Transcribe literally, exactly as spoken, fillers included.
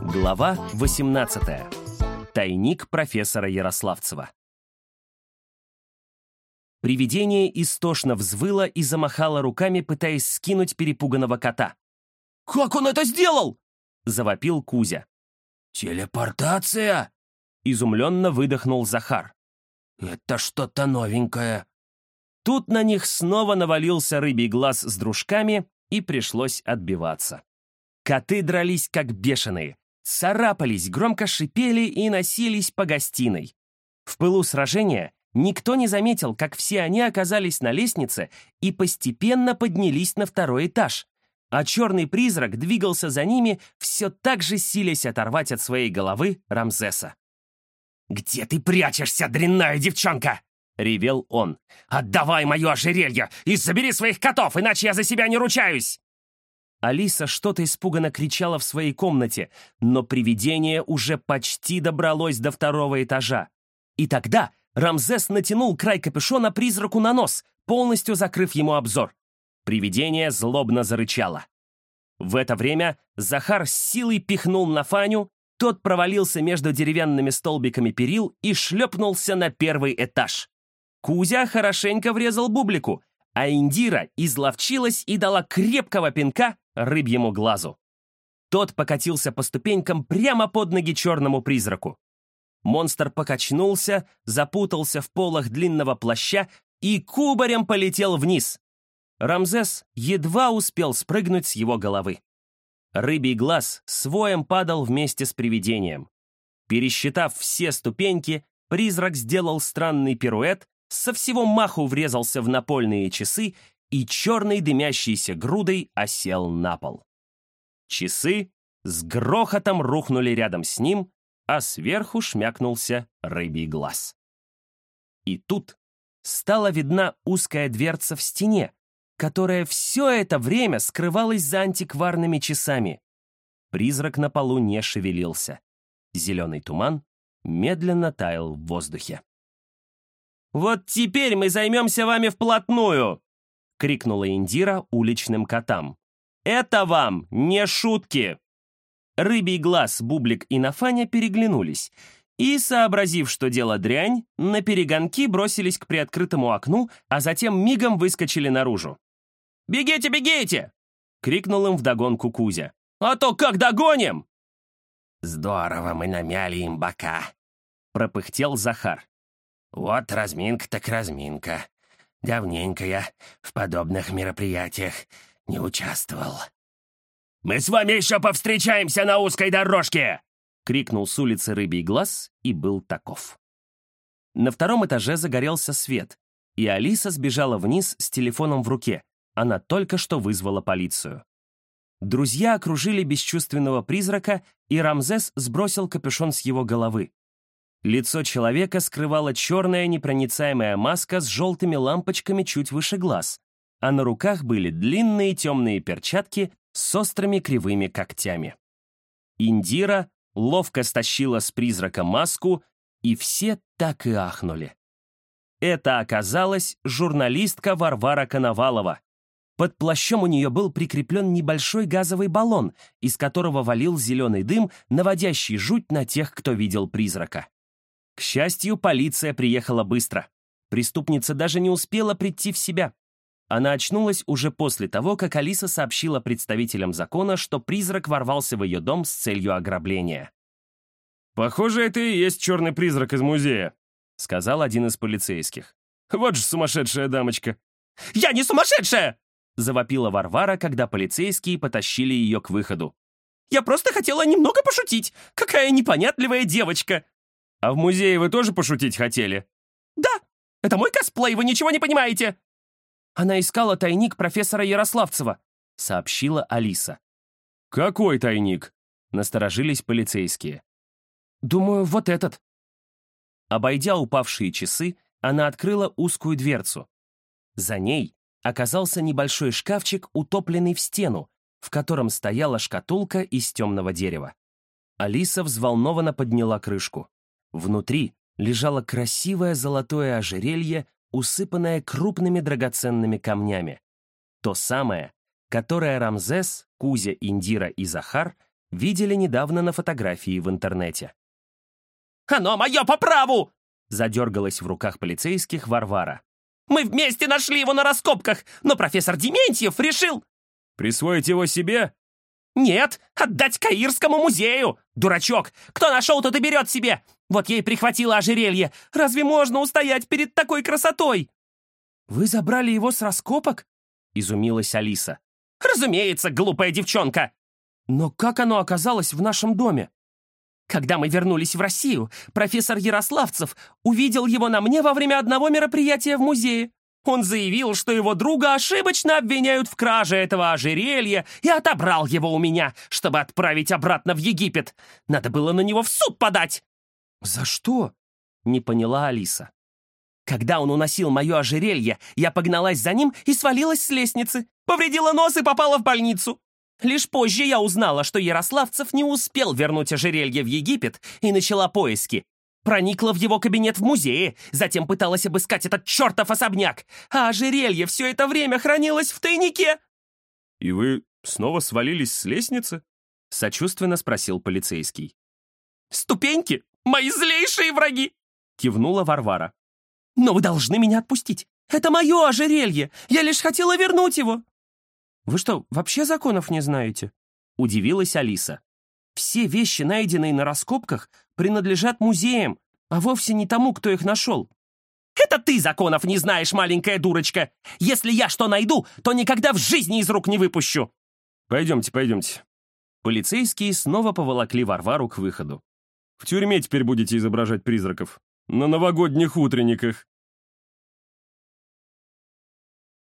Глава восемнадцатая. Тайник профессора Ярославцева. Привидение истошно взвыло и замахало руками, пытаясь скинуть перепуганного кота. «Как он это сделал?» — завопил Кузя. «Телепортация?» — изумленно выдохнул Захар. «Это что-то новенькое». Тут на них снова навалился рыбий глаз с дружками, и пришлось отбиваться. Коты дрались как бешеные, царапались, громко шипели и носились по гостиной. В пылу сражения никто не заметил, как все они оказались на лестнице и постепенно поднялись на второй этаж, а черный призрак двигался за ними, все так же силясь оторвать от своей головы Рамзеса. «Где ты прячешься, дрянная девчонка?» — ревел он. «Отдавай мое ожерелье и забери своих котов, иначе я за себя не ручаюсь!» Алиса что-то испуганно кричала в своей комнате, но привидение уже почти добралось до второго этажа. И тогда Рамзес натянул край капюшона призраку на нос, полностью закрыв ему обзор. Привидение злобно зарычало. В это время Захар с силой пихнул Нафаню, тот провалился между деревянными столбиками перил и шлепнулся на первый этаж. Кузя хорошенько врезал Бублику, а Индира изловчилась и дала крепкого пинка рыбьему глазу. Тот покатился по ступенькам прямо под ноги черному призраку. Монстр покачнулся, запутался в полах длинного плаща и кубарем полетел вниз. Рамзес едва успел спрыгнуть с его головы. Рыбий глаз с воем падал вместе с привидением. Пересчитав все ступеньки, призрак сделал странный пируэт, со всего маху врезался в напольные часы и черной дымящейся грудой осел на пол. Часы с грохотом рухнули рядом с ним, а сверху шмякнулся рыбий глаз. И тут стала видна узкая дверца в стене, которая все это время скрывалась за антикварными часами. Призрак на полу не шевелился. Зеленый туман медленно таял в воздухе. «Вот теперь мы займемся вами вплотную!» — крикнула Индира уличным котам. «Это вам не шутки!» Рыбий глаз, Бублик и Нафаня переглянулись и, сообразив, что дело дрянь, наперегонки бросились к приоткрытому окну, а затем мигом выскочили наружу. «Бегите, бегите!» — крикнул им вдогонку Кузя. «А то как догоним!» «Здорово мы намяли им бока», — пропыхтел Захар. «Вот разминка так разминка. Давненько я в подобных мероприятиях не участвовал». «Мы с вами еще повстречаемся на узкой дорожке!» — крикнул с улицы рыбий глаз и был таков. На втором этаже загорелся свет, и Алиса сбежала вниз с телефоном в руке. Она только что вызвала полицию. Друзья окружили бесчувственного призрака, и Рамзес сбросил капюшон с его головы. Лицо человека скрывала черная непроницаемая маска с желтыми лампочками чуть выше глаз, а на руках были длинные темные перчатки с острыми кривыми когтями. Индира ловко стащила с призрака маску, и все так и ахнули. Это оказалась журналистка Варвара Коновалова. Под плащом у нее был прикреплен небольшой газовый баллон, из которого валил зеленый дым, наводящий жуть на тех, кто видел призрака. К счастью, полиция приехала быстро. Преступница даже не успела прийти в себя. Она очнулась уже после того, как Алиса сообщила представителям закона, что призрак ворвался в ее дом с целью ограбления. «Похоже, это и есть черный призрак из музея», — сказал один из полицейских. «Вот же сумасшедшая дамочка». «Я не сумасшедшая!» — завопила Варвара, когда полицейские потащили ее к выходу. «Я просто хотела немного пошутить. Какая непонятливая девочка!» «А в музее вы тоже пошутить хотели?» «Да, это мой косплей, вы ничего не понимаете!» «Она искала тайник профессора Ярославцева», — сообщила Алиса. «Какой тайник?» — насторожились полицейские. «Думаю, вот этот». Обойдя упавшие часы, она открыла узкую дверцу. За ней оказался небольшой шкафчик, утопленный в стену, в котором стояла шкатулка из темного дерева. Алиса взволнованно подняла крышку. Внутри лежало красивое золотое ожерелье, усыпанное крупными драгоценными камнями. То самое, которое Рамзес, Кузя, Индира и Захар видели недавно на фотографии в интернете. «Оно мое по праву!» Задергалась в руках полицейских Варвара. «Мы вместе нашли его на раскопках, но профессор Дементьев решил...» «Присвоить его себе?» «Нет, отдать Каирскому музею! Дурачок! Кто нашел, тот и берет себе! Вот ей прихватило ожерелье! Разве можно устоять перед такой красотой?» «Вы забрали его с раскопок?» — изумилась Алиса. «Разумеется, глупая девчонка!» «Но как оно оказалось в нашем доме?» «Когда мы вернулись в Россию, профессор Ярославцев увидел его на мне во время одного мероприятия в музее. Он заявил, что его друга ошибочно обвиняют в краже этого ожерелья и отобрал его у меня, чтобы отправить обратно в Египет. Надо было на него в суд подать!» «За что?» — не поняла Алиса. «Когда он уносил мое ожерелье, я погналась за ним и свалилась с лестницы, повредила нос и попала в больницу. Лишь позже я узнала, что Ярославцев не успел вернуть ожерелье в Египет и начала поиски. Проникла в его кабинет в музее, затем пыталась обыскать этот чертов особняк, а ожерелье все это время хранилось в тайнике». «И вы снова свалились с лестницы?» — сочувственно спросил полицейский. «Ступеньки — мои злейшие враги!» — кивнула Варвара. «Но вы должны меня отпустить. Это мое ожерелье. Я лишь хотела вернуть его». «Вы что, вообще законов не знаете?» — удивилась Алиса. «Все вещи, найденные на раскопках, принадлежат музеям, а вовсе не тому, кто их нашел». «Это ты законов не знаешь, маленькая дурочка! Если я что найду, то никогда в жизни из рук не выпущу!» «Пойдемте, пойдемте». Полицейские снова поволокли Варвару к выходу. «В тюрьме теперь будете изображать призраков. На новогодних утренниках».